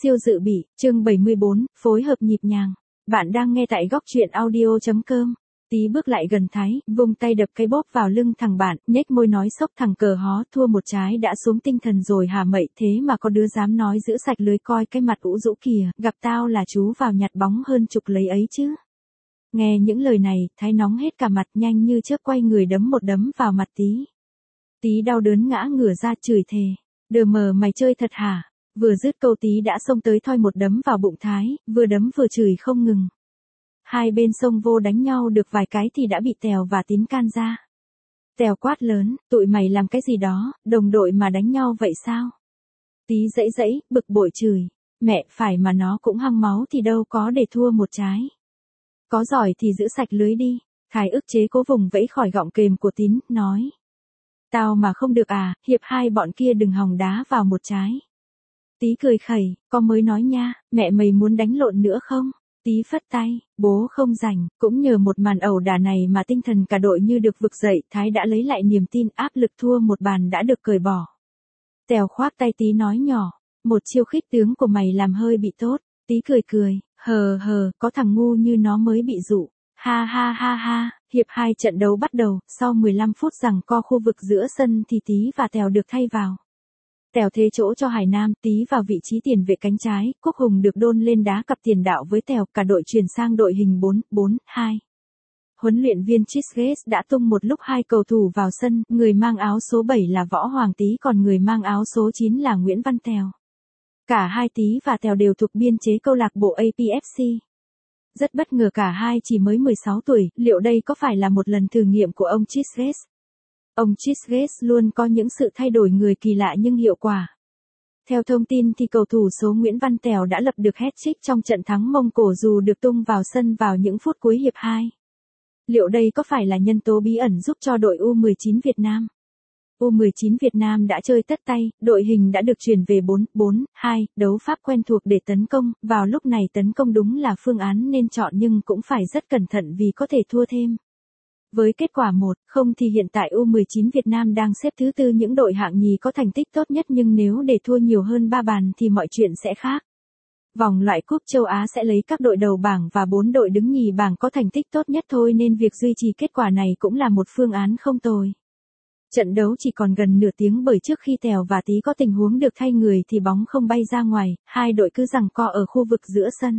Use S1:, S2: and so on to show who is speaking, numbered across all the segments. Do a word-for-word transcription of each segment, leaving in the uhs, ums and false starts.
S1: Siêu dự bị, chương bảy mươi bốn, phối hợp nhịp nhàng. Bạn đang nghe tại góc truyện audio chấm com. Tí bước lại gần Thái, vung tay đập cái bóp vào lưng thằng bạn, nhếch môi nói sốc thằng cờ hó thua một trái đã xuống tinh thần rồi hả mậy, thế mà có đứa dám nói giữ sạch lưới coi cái mặt ũ rũ kìa, gặp tao là chú vào nhặt bóng hơn chục lấy ấy chứ. Nghe những lời này, Thái nóng hết cả mặt, nhanh như chớp quay người đấm một đấm vào mặt Tí. Tí đau đớn ngã ngửa ra chửi thề, đờ mờ mày chơi thật hả? Vừa dứt câu Tí đã xông tới thoi một đấm vào bụng Thái, vừa đấm vừa chửi không ngừng. Hai bên xông vô đánh nhau được vài cái thì đã bị Tèo và Tín can ra. Tèo quát lớn, tụi mày làm cái gì đó, đồng đội mà đánh nhau vậy sao? Tí dãy dãy, bực bội chửi, mẹ phải mà nó cũng hăng máu thì đâu có để thua một trái. Có giỏi thì giữ sạch lưới đi. Thái ức chế cố vùng vẫy khỏi gọng kềm của Tín, nói. Tao mà không được à, hiệp hai bọn kia đừng hòng đá vào một trái. Tí cười khẩy, con mới nói nha, mẹ mày muốn đánh lộn nữa không? Tí phất tay, bố không rảnh, cũng nhờ một màn ẩu đả này mà tinh thần cả đội như được vực dậy, Thái đã lấy lại niềm tin, áp lực thua một bàn đã được cởi bỏ. Tèo khoác tay Tí nói nhỏ, một chiêu khích tướng của mày làm hơi bị tốt. Tí cười cười, hờ hờ, có thằng ngu như nó mới bị dụ. Ha ha ha ha, hiệp hai trận đấu bắt đầu, sau mười lăm phút giằng co khu vực giữa sân thì Tí và Tèo được thay vào. Tèo thế chỗ cho Hải Nam, Tí vào vị trí tiền vệ cánh trái, Quốc Hùng được đôn lên đá cặp tiền đạo với Tèo, cả đội chuyển sang đội hình bốn bốn hai. Huấn luyện viên Chizges đã tung một lúc hai cầu thủ vào sân, người mang áo số bảy là Võ Hoàng Tí còn người mang áo số chín là Nguyễn Văn Tèo. Cả hai Tí và Tèo đều thuộc biên chế câu lạc bộ a pê ép xê. Rất bất ngờ cả hai chỉ mới mười sáu tuổi, liệu đây có phải là một lần thử nghiệm của ông Chizges? Ông Chizges luôn có những sự thay đổi người kỳ lạ nhưng hiệu quả. Theo thông tin thì cầu thủ số Nguyễn Văn Tèo đã lập được hat-trick trong trận thắng Mông Cổ dù được tung vào sân vào những phút cuối hiệp hai. Liệu đây có phải là nhân tố bí ẩn giúp cho đội U mười chín Việt Nam? U mười chín Việt Nam đã chơi tất tay, đội hình đã được chuyển về bốn bốn hai, đấu pháp quen thuộc để tấn công, vào lúc này tấn công đúng là phương án nên chọn nhưng cũng phải rất cẩn thận vì có thể thua thêm. Với kết quả một không thì hiện tại U mười chín Việt Nam đang xếp thứ tư những đội hạng nhì có thành tích tốt nhất nhưng nếu để thua nhiều hơn ba bàn thì mọi chuyện sẽ khác. Vòng loại cúp châu Á sẽ lấy các đội đầu bảng và bốn đội đứng nhì bảng có thành tích tốt nhất thôi nên việc duy trì kết quả này cũng là một phương án không tồi. Trận đấu chỉ còn gần nửa tiếng bởi trước khi Tèo và Tí có tình huống được thay người thì bóng không bay ra ngoài, hai đội cứ giằng co ở khu vực giữa sân.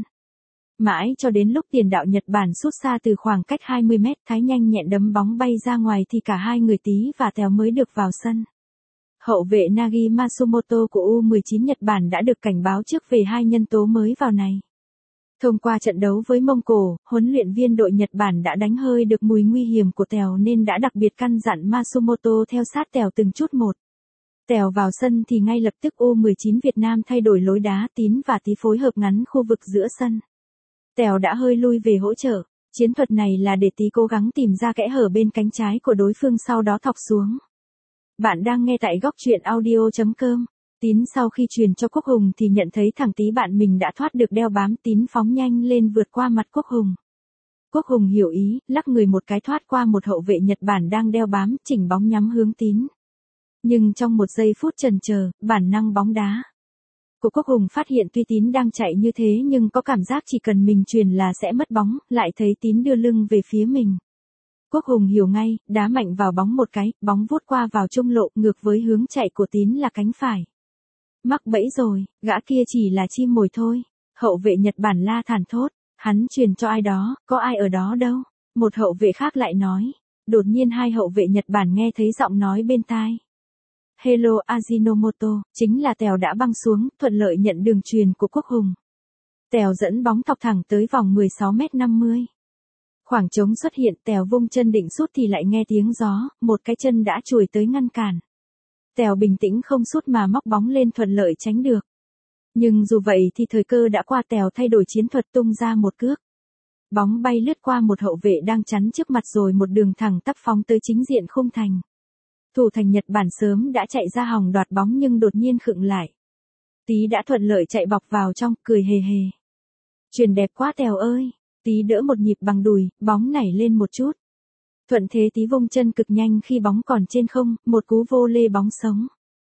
S1: Mãi cho đến lúc tiền đạo Nhật Bản sút xa từ khoảng cách hai mươi mét, Thái nhanh nhẹn đấm bóng bay ra ngoài thì cả hai người Tí và Tèo mới được vào sân. Hậu vệ Nagi Matsumoto của U mười chín Nhật Bản đã được cảnh báo trước về hai nhân tố mới vào này. Thông qua trận đấu với Mông Cổ, huấn luyện viên đội Nhật Bản đã đánh hơi được mùi nguy hiểm của Tèo nên đã đặc biệt căn dặn Matsumoto theo sát Tèo từng chút một. Tèo vào sân thì ngay lập tức U mười chín Việt Nam thay đổi lối đá, Tín và Tí phối hợp ngắn khu vực giữa sân. Tèo đã hơi lui về hỗ trợ, chiến thuật này là để Tí cố gắng tìm ra kẽ hở bên cánh trái của đối phương sau đó thọc xuống. Bạn đang nghe tại góc truyện audio chấm com. Tín sau khi truyền cho Quốc Hùng thì nhận thấy thằng Tí bạn mình đã thoát được đeo bám, Tín phóng nhanh lên vượt qua mặt Quốc Hùng. Quốc Hùng hiểu ý, lắc người một cái thoát qua một hậu vệ Nhật Bản đang đeo bám, chỉnh bóng nhắm hướng Tín. Nhưng trong một giây phút chần chờ, bản năng bóng đá của Quốc Hùng phát hiện tuy Tín đang chạy như thế nhưng có cảm giác chỉ cần mình truyền là sẽ mất bóng, lại thấy Tín đưa lưng về phía mình. Quốc Hùng hiểu ngay, đá mạnh vào bóng một cái, bóng vút qua vào trung lộ, ngược với hướng chạy của Tín là cánh phải. Mắc bẫy rồi, gã kia chỉ là chim mồi thôi. Hậu vệ Nhật Bản la thản thốt, hắn truyền cho ai đó, có ai ở đó đâu. Một hậu vệ khác lại nói. Đột nhiên hai hậu vệ Nhật Bản nghe thấy giọng nói bên tai. Hello Ajinomoto, chính là Tèo đã băng xuống, thuận lợi nhận đường truyền của Quốc Hùng. Tèo dẫn bóng thọc thẳng tới vòng mười sáu mét năm mươi. Khoảng trống xuất hiện, Tèo vung chân định sút thì lại nghe tiếng gió, một cái chân đã chùi tới ngăn cản. Tèo bình tĩnh không sút mà móc bóng lên thuận lợi tránh được. Nhưng dù vậy thì thời cơ đã qua, Tèo thay đổi chiến thuật tung ra một cước. Bóng bay lướt qua một hậu vệ đang chắn trước mặt rồi một đường thẳng tắp phóng tới chính diện khung thành. Thủ thành Nhật Bản sớm đã chạy ra hòng đoạt bóng nhưng đột nhiên khựng lại. Tí đã thuận lợi chạy bọc vào trong, cười hề hề. Chuyền đẹp quá Tèo ơi. Tí đỡ một nhịp bằng đùi, bóng nảy lên một chút. Thuận thế Tí vung chân cực nhanh khi bóng còn trên không, một cú vô lê bóng sống.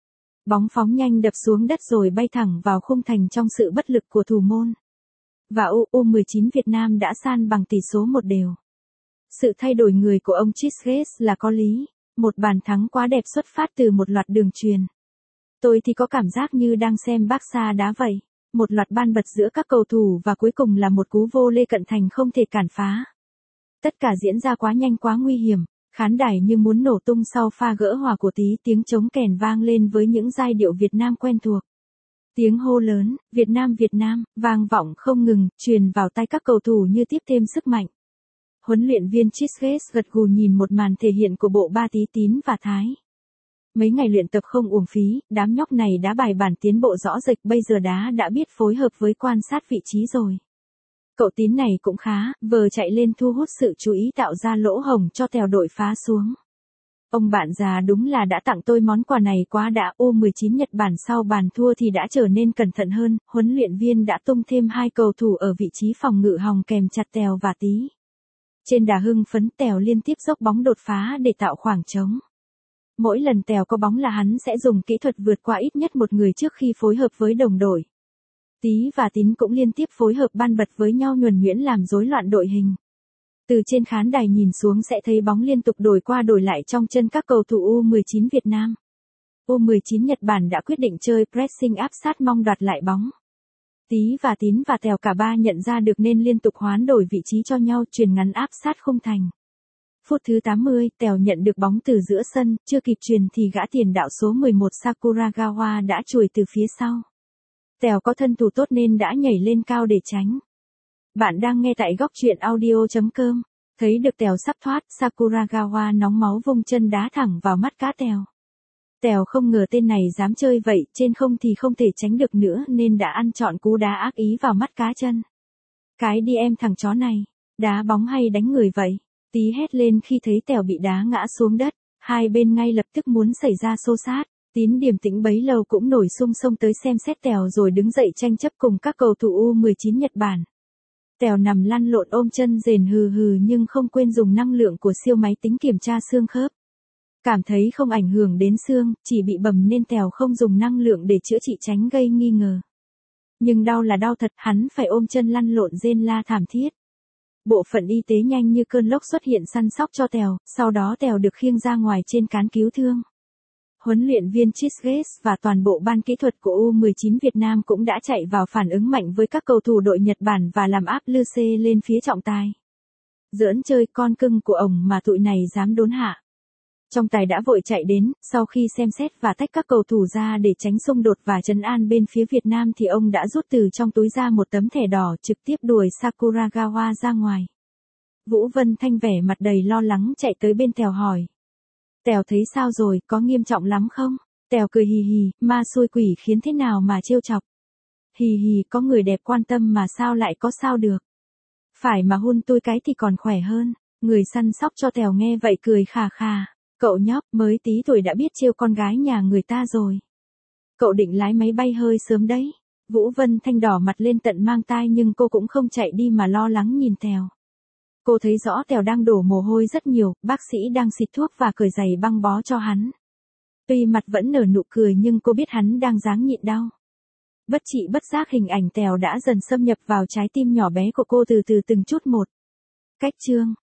S1: Bóng phóng nhanh đập xuống đất rồi bay thẳng vào khung thành trong sự bất lực của thủ môn. Và U mười chín Việt Nam đã san bằng tỷ số một đều. Sự thay đổi người của ông Chizges là có lý, một bàn thắng quá đẹp xuất phát từ một loạt đường chuyền. Tôi thì có cảm giác như đang xem Barca đá vậy, một loạt ban bật giữa các cầu thủ và cuối cùng là một cú vô lê cận thành không thể cản phá. Tất cả diễn ra quá nhanh quá nguy hiểm, khán đài như muốn nổ tung sau pha gỡ hòa của Tí, tiếng trống kèn vang lên với những giai điệu Việt Nam quen thuộc. Tiếng hô lớn, Việt Nam Việt Nam, vang vọng không ngừng, truyền vào tai các cầu thủ như tiếp thêm sức mạnh. Huấn luyện viên Chizges gật gù nhìn một màn thể hiện của bộ ba Tí, Tín và Thái. Mấy ngày luyện tập không uổng phí, đám nhóc này đã bài bản tiến bộ rõ rệt, bây giờ đá đã biết phối hợp với quan sát vị trí rồi. Cậu Tín này cũng khá, vờ chạy lên thu hút sự chú ý tạo ra lỗ hổng cho Tèo đội phá xuống. Ông bạn già đúng là đã tặng tôi món quà này quá đã. U mười chín Nhật Bản sau bàn thua thì đã trở nên cẩn thận hơn, huấn luyện viên đã tung thêm hai cầu thủ ở vị trí phòng ngự hòng kèm chặt Tèo và Tí. Trên đà hưng phấn, Tèo liên tiếp dốc bóng đột phá để tạo khoảng trống. Mỗi lần Tèo có bóng là hắn sẽ dùng kỹ thuật vượt qua ít nhất một người trước khi phối hợp với đồng đội. Tí và Tín cũng liên tiếp phối hợp ban bật với nhau nhuần nhuyễn làm rối loạn đội hình. Từ trên khán đài nhìn xuống sẽ thấy bóng liên tục đổi qua đổi lại trong chân các cầu thủ U mười chín Việt Nam. U mười chín Nhật Bản đã quyết định chơi pressing áp sát mong đoạt lại bóng. Tí và Tín và Tèo cả ba nhận ra được nên liên tục hoán đổi vị trí cho nhau, chuyền ngắn áp sát khung thành. Phút thứ tám mươi, Tèo nhận được bóng từ giữa sân, chưa kịp chuyền thì gã tiền đạo số mười một Sakuragawa đã chùi từ phía sau. Tèo có thân thủ tốt nên đã nhảy lên cao để tránh. Bạn đang nghe tại góc truyện audio chấm com. Thấy được Tèo sắp thoát, Sakuragawa nóng máu vung chân đá thẳng vào mắt cá Tèo. Tèo không ngờ tên này dám chơi vậy, trên không thì không thể tránh được nữa nên đã ăn trọn cú đá ác ý vào mắt cá chân. Cái đi em thằng chó này, đá bóng hay đánh người vậy? Tí hét lên khi thấy Tèo bị đá ngã xuống đất, hai bên ngay lập tức muốn xảy ra xô xát. Tín điềm tĩnh bấy lâu cũng nổi xung xông tới xem xét Tèo rồi đứng dậy tranh chấp cùng các cầu thủ U mười chín Nhật Bản. Tèo nằm lăn lộn ôm chân rền hừ hừ nhưng không quên dùng năng lượng của siêu máy tính kiểm tra xương khớp. Cảm thấy không ảnh hưởng đến xương, chỉ bị bầm nên Tèo không dùng năng lượng để chữa trị tránh gây nghi ngờ. Nhưng đau là đau thật, hắn phải ôm chân lăn lộn rên la thảm thiết. Bộ phận y tế nhanh như cơn lốc xuất hiện săn sóc cho Tèo, sau đó Tèo được khiêng ra ngoài trên cán cứu thương. Huấn luyện viên Chizges và toàn bộ ban kỹ thuật của U mười chín Việt Nam cũng đã chạy vào phản ứng mạnh với các cầu thủ đội Nhật Bản và làm áp lư xê lên phía trọng tài. Giỡn chơi, con cưng của ổng mà tụi này dám đốn hạ. Trọng tài đã vội chạy đến, sau khi xem xét và tách các cầu thủ ra để tránh xung đột và trấn an bên phía Việt Nam thì ông đã rút từ trong túi ra một tấm thẻ đỏ trực tiếp đuổi Sakuragawa ra ngoài. Vũ Vân Thanh vẻ mặt đầy lo lắng chạy tới bên Tèo hỏi. Tèo thấy sao rồi, có nghiêm trọng lắm không? Tèo cười hì hì, ma xui quỷ khiến thế nào mà trêu chọc. Hì hì, có người đẹp quan tâm mà sao lại có sao được. Phải mà hun tôi cái thì còn khỏe hơn. Người săn sóc cho Tèo nghe vậy cười khà khà. Cậu nhóc mới tí tuổi đã biết trêu con gái nhà người ta rồi. Cậu định lái máy bay hơi sớm đấy. Vũ Vân Thanh đỏ mặt lên tận mang tai nhưng cô cũng không chạy đi mà lo lắng nhìn Tèo. Cô thấy rõ Tèo đang đổ mồ hôi rất nhiều, bác sĩ đang xịt thuốc và cởi giày băng bó cho hắn. Tuy mặt vẫn nở nụ cười nhưng cô biết hắn đang ráng nhịn đau. Bất trị bất giác hình ảnh Tèo đã dần xâm nhập vào trái tim nhỏ bé của cô từ từ từng chút một. Cách chương